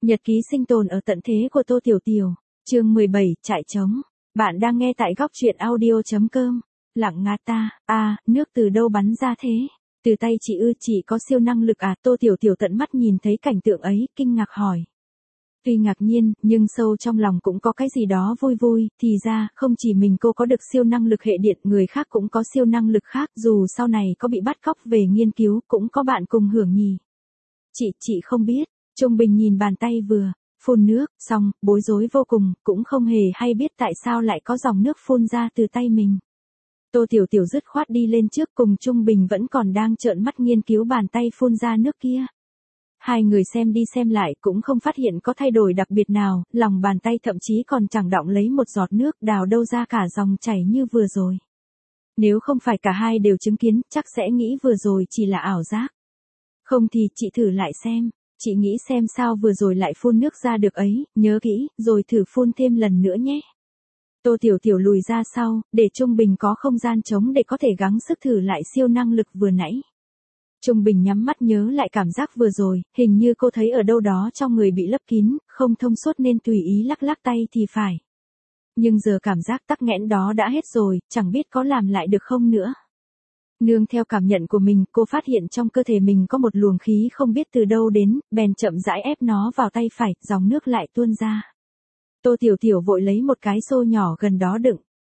Nhật ký sinh tồn ở tận thế của Tô Tiểu Tiểu, chương 17, trại trống. Bạn đang nghe tại góc truyện audio.com. Lặng ngát ta, nước từ đâu bắn ra thế? Từ tay chị ư, chị có siêu năng lực à? Tô Tiểu Tiểu tận mắt nhìn thấy cảnh tượng ấy, kinh ngạc hỏi. Tuy ngạc nhiên, nhưng sâu trong lòng cũng có cái gì đó vui vui, thì ra, không chỉ mình cô có được siêu năng lực hệ điện, người khác cũng có siêu năng lực khác, dù sau này có bị bắt cóc về nghiên cứu, cũng có bạn cùng hưởng nhỉ. Chị không biết. Trung Bình nhìn bàn tay vừa phun nước, xong, bối rối vô cùng, cũng không hề hay biết tại sao lại có dòng nước phun ra từ tay mình. Tô Tiểu Tiểu dứt khoát đi lên trước cùng Trung Bình vẫn còn đang trợn mắt nghiên cứu bàn tay phun ra nước kia. Hai người xem đi xem lại cũng không phát hiện có thay đổi đặc biệt nào, lòng bàn tay thậm chí còn chẳng đọng lấy một giọt nước đào đâu ra cả dòng chảy như vừa rồi. Nếu không phải cả hai đều chứng kiến, chắc sẽ nghĩ vừa rồi chỉ là ảo giác. Không thì chị thử lại xem. Chị nghĩ xem sao vừa rồi lại phun nước ra được ấy, nhớ kỹ, rồi thử phun thêm lần nữa nhé. Tô Tiểu Tiểu lùi ra sau, để Trung Bình có không gian trống để có thể gắng sức thử lại siêu năng lực vừa nãy. Trung Bình nhắm mắt nhớ lại cảm giác vừa rồi, hình như cô thấy ở đâu đó trong người bị lấp kín, không thông suốt nên tùy ý lắc lắc tay thì phải. Nhưng giờ cảm giác tắc nghẽn đó đã hết rồi, chẳng biết có làm lại được không nữa. Nương theo cảm nhận của mình, cô phát hiện trong cơ thể mình có một luồng khí không biết từ đâu đến, bèn chậm rãi ép nó vào tay phải, dòng nước lại tuôn ra. Tô Tiểu Tiểu vội lấy một cái xô nhỏ gần đó đựng.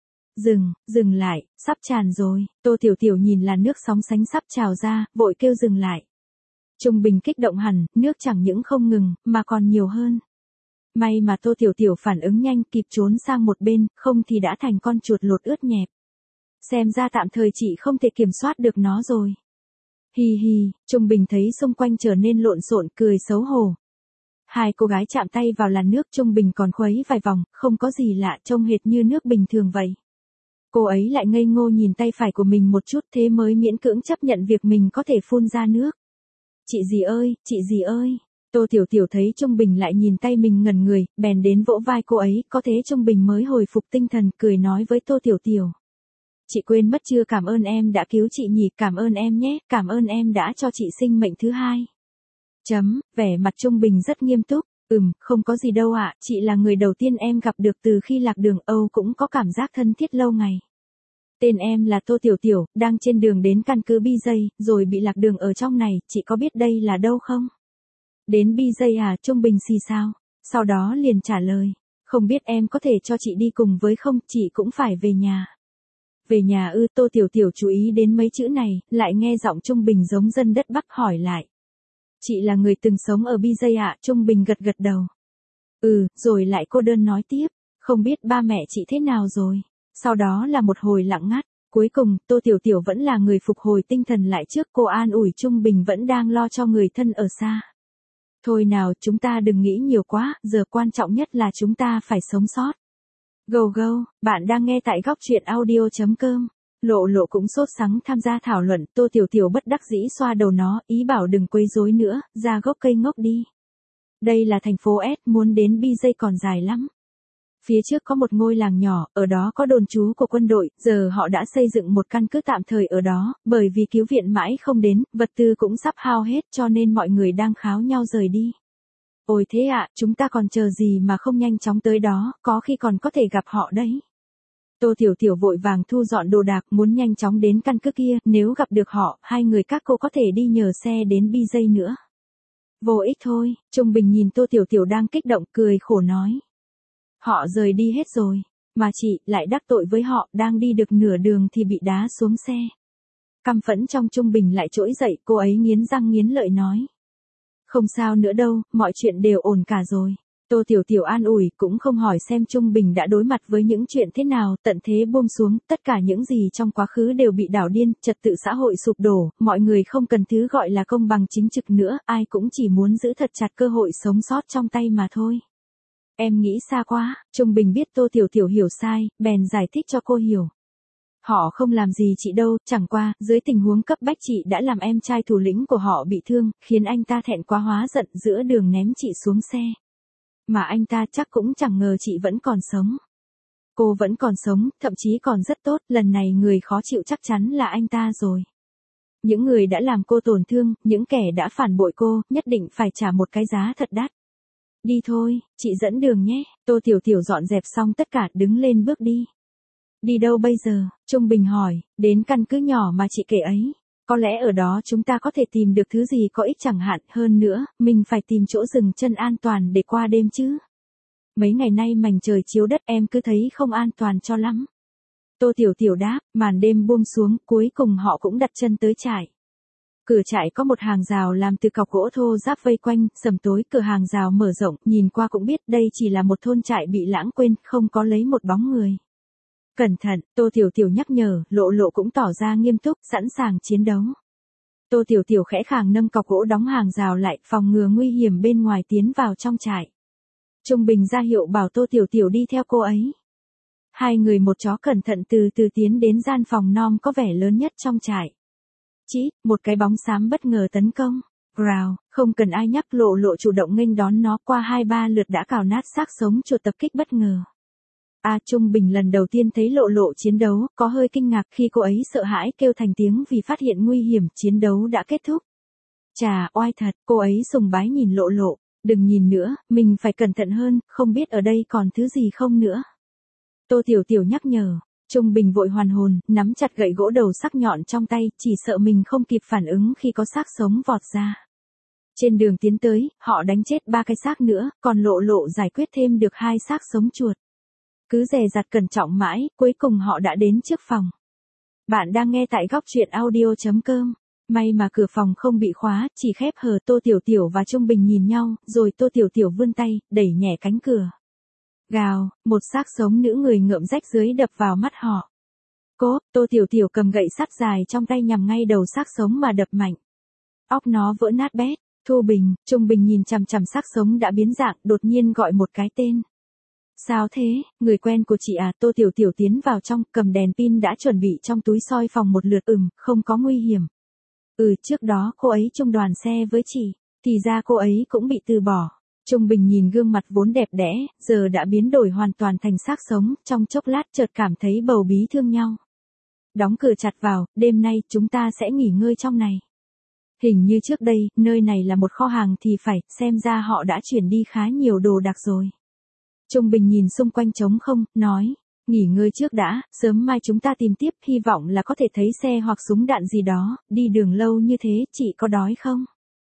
Dừng lại, sắp tràn rồi. Tô Tiểu Tiểu nhìn là nước sóng sánh sắp trào ra, vội kêu dừng lại. Trung Bình kích động hẳn, nước chẳng những không ngừng, mà còn nhiều hơn. May mà Tô Tiểu Tiểu phản ứng nhanh, kịp trốn sang một bên, không thì đã thành con chuột lột ướt nhẹp. Xem ra tạm thời chị không thể kiểm soát được nó rồi. Hi hi, Trung Bình thấy xung quanh trở nên lộn xộn, cười xấu hổ. Hai cô gái chạm tay vào làn nước, Trung Bình còn khuấy vài vòng, không có gì lạ, trông hệt như nước bình thường vậy. Cô ấy lại ngây ngô nhìn tay phải của mình một chút, thế mới miễn cưỡng chấp nhận việc mình có thể phun ra nước. Chị gì ơi. Tô Tiểu Tiểu thấy Trung Bình lại nhìn tay mình ngẩn người, bèn đến vỗ vai cô ấy, có thế Trung Bình mới hồi phục tinh thần, cười nói với Tô Tiểu Tiểu. Chị quên mất chưa, cảm ơn em đã cứu chị nhỉ, cảm ơn em nhé, cảm ơn em đã cho chị sinh mệnh thứ hai. Vẻ mặt Trung Bình rất nghiêm túc, không có gì đâu ạ, chị là người đầu tiên em gặp được từ khi lạc đường, cũng có cảm giác thân thiết lâu ngày. Tên em là Tô Tiểu Tiểu, đang trên đường đến căn cứ BJ, rồi bị lạc đường ở trong này, chị có biết đây là đâu không? Đến BJ à? Trung Bình xì sao, sau đó liền trả lời, không biết em có thể cho chị đi cùng với không, chị cũng phải về nhà. Về nhà ư? Tô Tiểu Tiểu chú ý đến mấy chữ này, lại nghe giọng Trung Bình giống dân đất Bắc hỏi lại. Chị là người từng sống ở BJ ạ? Trung Bình gật đầu. Rồi lại cô đơn nói tiếp, không biết ba mẹ chị thế nào rồi. Sau đó là một hồi lặng ngắt, cuối cùng, Tô Tiểu Tiểu vẫn là người phục hồi tinh thần lại trước, cô an ủi Trung Bình vẫn đang lo cho người thân ở xa. Thôi nào, chúng ta đừng nghĩ nhiều quá, giờ quan trọng nhất là chúng ta phải sống sót. Go, bạn đang nghe tại góc truyện audio.com. Lộ Lộ cũng sốt sắng tham gia thảo luận, Tô Tiểu Tiểu bất đắc dĩ xoa đầu nó, ý bảo đừng quấy rối nữa, ra gốc cây ngốc đi. Đây là thành phố S, muốn đến BJ còn dài lắm. Phía trước có một ngôi làng nhỏ, ở đó có đồn trú của quân đội, giờ họ đã xây dựng một căn cứ tạm thời ở đó, bởi vì cứu viện mãi không đến, vật tư cũng sắp hao hết cho nên mọi người đang kháo nhau rời đi. Ôi thế ạ, chúng ta còn chờ gì mà không nhanh chóng tới đó, có khi còn có thể gặp họ đấy. Tô Tiểu Tiểu vội vàng thu dọn đồ đạc, muốn nhanh chóng đến căn cứ kia, nếu gặp được họ, hai người các cô có thể đi nhờ xe đến BJ nữa. Vô ích thôi. Trung Bình nhìn Tô Tiểu Tiểu đang kích động, cười khổ nói. Họ rời đi hết rồi, mà chị lại đắc tội với họ, đang đi được nửa đường thì bị đá xuống xe. Căm phẫn trong Trung Bình lại trỗi dậy, cô ấy nghiến răng nghiến lợi nói. Không sao nữa đâu, mọi chuyện đều ổn cả rồi. Tô Tiểu Tiểu an ủi, cũng không hỏi xem Trung Bình đã đối mặt với những chuyện thế nào, tận thế buông xuống, tất cả những gì trong quá khứ đều bị đảo điên, trật tự xã hội sụp đổ, mọi người không cần thứ gọi là công bằng chính trực nữa, ai cũng chỉ muốn giữ thật chặt cơ hội sống sót trong tay mà thôi. Em nghĩ xa quá. Trung Bình biết Tô Tiểu Tiểu hiểu sai, bèn giải thích cho cô hiểu. Họ không làm gì chị đâu, chẳng qua, dưới tình huống cấp bách chị đã làm em trai thủ lĩnh của họ bị thương, khiến anh ta thẹn quá hóa giận, giữa đường ném chị xuống xe. Mà anh ta chắc cũng chẳng ngờ chị vẫn còn sống. Cô vẫn còn sống, thậm chí còn rất tốt, lần này người khó chịu chắc chắn là anh ta rồi. Những người đã làm cô tổn thương, những kẻ đã phản bội cô, nhất định phải trả một cái giá thật đắt. Đi thôi, chị dẫn đường nhé. Tô Tiểu Tiểu dọn dẹp xong tất cả đứng lên bước đi. Đi đâu bây giờ? Trung Bình hỏi, đến căn cứ nhỏ mà chị kể ấy. Có lẽ ở đó chúng ta có thể tìm được thứ gì có ích chẳng hạn, hơn nữa, mình phải tìm chỗ dừng chân an toàn để qua đêm chứ. Mấy ngày nay mành trời chiếu đất em cứ thấy không an toàn cho lắm. Tô Tiểu Tiểu đáp, màn đêm buông xuống, cuối cùng họ cũng đặt chân tới trại. Cửa trại có một hàng rào làm từ cọc gỗ thô ráp vây quanh, sầm tối cửa hàng rào mở rộng, nhìn qua cũng biết đây chỉ là một thôn trại bị lãng quên, không có lấy một bóng người. Cẩn thận, Tô Tiểu Tiểu nhắc nhở, Lộ Lộ cũng tỏ ra nghiêm túc, sẵn sàng chiến đấu. Tô Tiểu Tiểu khẽ khàng nâng cọc gỗ đóng hàng rào lại, phòng ngừa nguy hiểm bên ngoài tiến vào trong trại. Trung Bình ra hiệu bảo Tô Tiểu Tiểu đi theo cô ấy. Hai người một chó cẩn thận từ từ tiến đến gian phòng non có vẻ lớn nhất trong trại. Chỉ, một cái bóng xám bất ngờ tấn công. Growl, không cần ai nhắc, Lộ Lộ chủ động nghênh đón nó, qua 2-3 lượt đã cào nát xác sống chuột tập kích bất ngờ. Trung Bình lần đầu tiên thấy Lộ Lộ chiến đấu, có hơi kinh ngạc khi cô ấy sợ hãi kêu thành tiếng vì phát hiện nguy hiểm, chiến đấu đã kết thúc. Chà, oai thật, cô ấy sùng bái nhìn Lộ Lộ, đừng nhìn nữa, mình phải cẩn thận hơn, không biết ở đây còn thứ gì không nữa. Tô Tiểu Tiểu nhắc nhở, Trung Bình vội hoàn hồn, nắm chặt gậy gỗ đầu sắc nhọn trong tay, chỉ sợ mình không kịp phản ứng khi có xác sống vọt ra. Trên đường tiến tới, họ đánh chết 3 cái xác nữa, còn Lộ Lộ giải quyết thêm được 2 xác sống chuột. Cứ dè dặt cẩn trọng mãi, cuối cùng họ đã đến trước phòng. Bạn đang nghe tại góc truyện audio.com. May mà cửa phòng không bị khóa, chỉ khép hờ. Tô Tiểu Tiểu và Trung Bình nhìn nhau, rồi Tô Tiểu Tiểu vươn tay, đẩy nhẹ cánh cửa. Gào, một xác sống nữ người ngợm rách dưới đập vào mắt họ. Cố, Tô Tiểu Tiểu cầm gậy sắt dài trong tay nhằm ngay đầu xác sống mà đập mạnh. Óc nó vỡ nát bét. Thu Bình, Trung Bình nhìn chằm chằm xác sống đã biến dạng, đột nhiên gọi một cái tên. Sao thế, người quen của chị à? Tô Tiểu Tiểu tiến vào trong, cầm đèn pin đã chuẩn bị trong túi soi phòng một lượt. Không có nguy hiểm. Trước đó cô ấy chung đoàn xe với chị, thì ra cô ấy cũng bị từ bỏ. Trung Bình nhìn gương mặt vốn đẹp đẽ, giờ đã biến đổi hoàn toàn thành xác sống, trong chốc lát chợt cảm thấy bầu bí thương nhau. Đóng cửa chặt vào, đêm nay chúng ta sẽ nghỉ ngơi trong này. Hình như trước đây, nơi này là một kho hàng thì phải, xem ra họ đã chuyển đi khá nhiều đồ đạc rồi. Trung Bình nhìn xung quanh trống không, nói, nghỉ ngơi trước đã, sớm mai chúng ta tìm tiếp, hy vọng là có thể thấy xe hoặc súng đạn gì đó, đi đường lâu như thế, chị có đói không?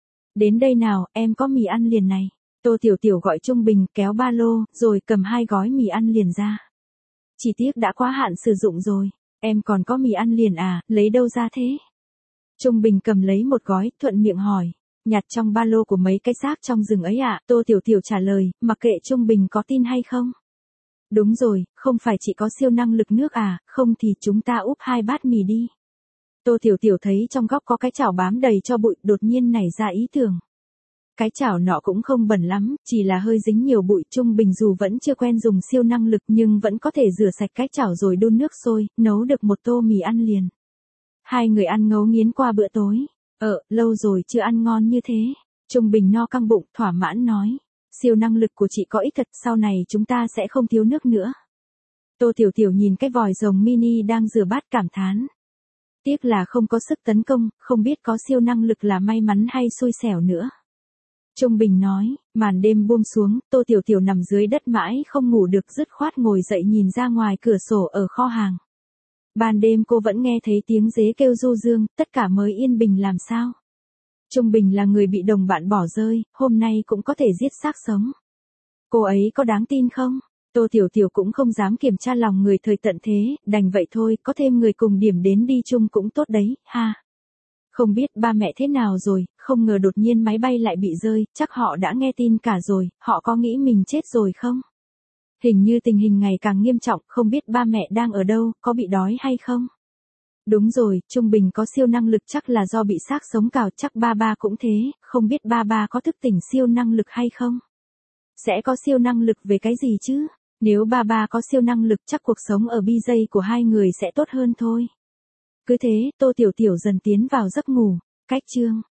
Đến đây nào, em có mì ăn liền này. Tô Tiểu Tiểu gọi Trung Bình, kéo ba lô, rồi cầm 2 gói mì ăn liền ra. Chỉ tiếc đã quá hạn sử dụng rồi, em còn có mì ăn liền à, lấy đâu ra thế? Trung Bình cầm lấy một gói, thuận miệng hỏi. Nhặt trong ba lô của mấy cái xác trong rừng ấy ạ. Tô Tiểu Tiểu trả lời, mặc kệ Trung Bình có tin hay không. Đúng rồi, không phải chị có siêu năng lực nước à, không thì chúng ta úp 2 bát mì đi. Tô Tiểu Tiểu thấy trong góc có cái chảo bám đầy cho bụi, đột nhiên nảy ra ý tưởng. Cái chảo nọ cũng không bẩn lắm, chỉ là hơi dính nhiều bụi. Trung Bình dù vẫn chưa quen dùng siêu năng lực nhưng vẫn có thể rửa sạch cái chảo rồi đun nước sôi, nấu được một tô mì ăn liền. Hai người ăn ngấu nghiến qua bữa tối. Lâu rồi chưa ăn ngon như thế. Trung Bình no căng bụng, thỏa mãn nói. Siêu năng lực của chị có ích thật, sau này chúng ta sẽ không thiếu nước nữa. Tô Tiểu Tiểu nhìn cái vòi rồng mini đang rửa bát cảm thán. Tiếc là không có sức tấn công, không biết có siêu năng lực là may mắn hay xui xẻo nữa. Trung Bình nói, màn đêm buông xuống, Tô Tiểu Tiểu nằm dưới đất mãi không ngủ được, dứt khoát ngồi dậy nhìn ra ngoài cửa sổ ở kho hàng. Ban đêm cô vẫn nghe thấy tiếng dế kêu du dương, tất cả mới yên bình làm sao. Trung Bình là người bị đồng bạn bỏ rơi, hôm nay cũng có thể giết xác sống. Cô ấy có đáng tin không? Tô Tiểu Tiểu cũng không dám kiểm tra lòng người thời tận thế, đành vậy thôi, có thêm người cùng điểm đến đi chung cũng tốt đấy, ha. Không biết ba mẹ thế nào rồi, không ngờ đột nhiên máy bay lại bị rơi, chắc họ đã nghe tin cả rồi, họ có nghĩ mình chết rồi không? Hình như tình hình ngày càng nghiêm trọng, không biết ba mẹ đang ở đâu, có bị đói hay không? Đúng rồi, Trung Bình có siêu năng lực chắc là do bị xác sống cào, chắc ba ba cũng thế, không biết ba ba có thức tỉnh siêu năng lực hay không? Sẽ có siêu năng lực về cái gì chứ? Nếu ba ba có siêu năng lực chắc cuộc sống ở BJ của hai người sẽ tốt hơn thôi. Cứ thế, Tô Tiểu Tiểu dần tiến vào giấc ngủ. Cách chương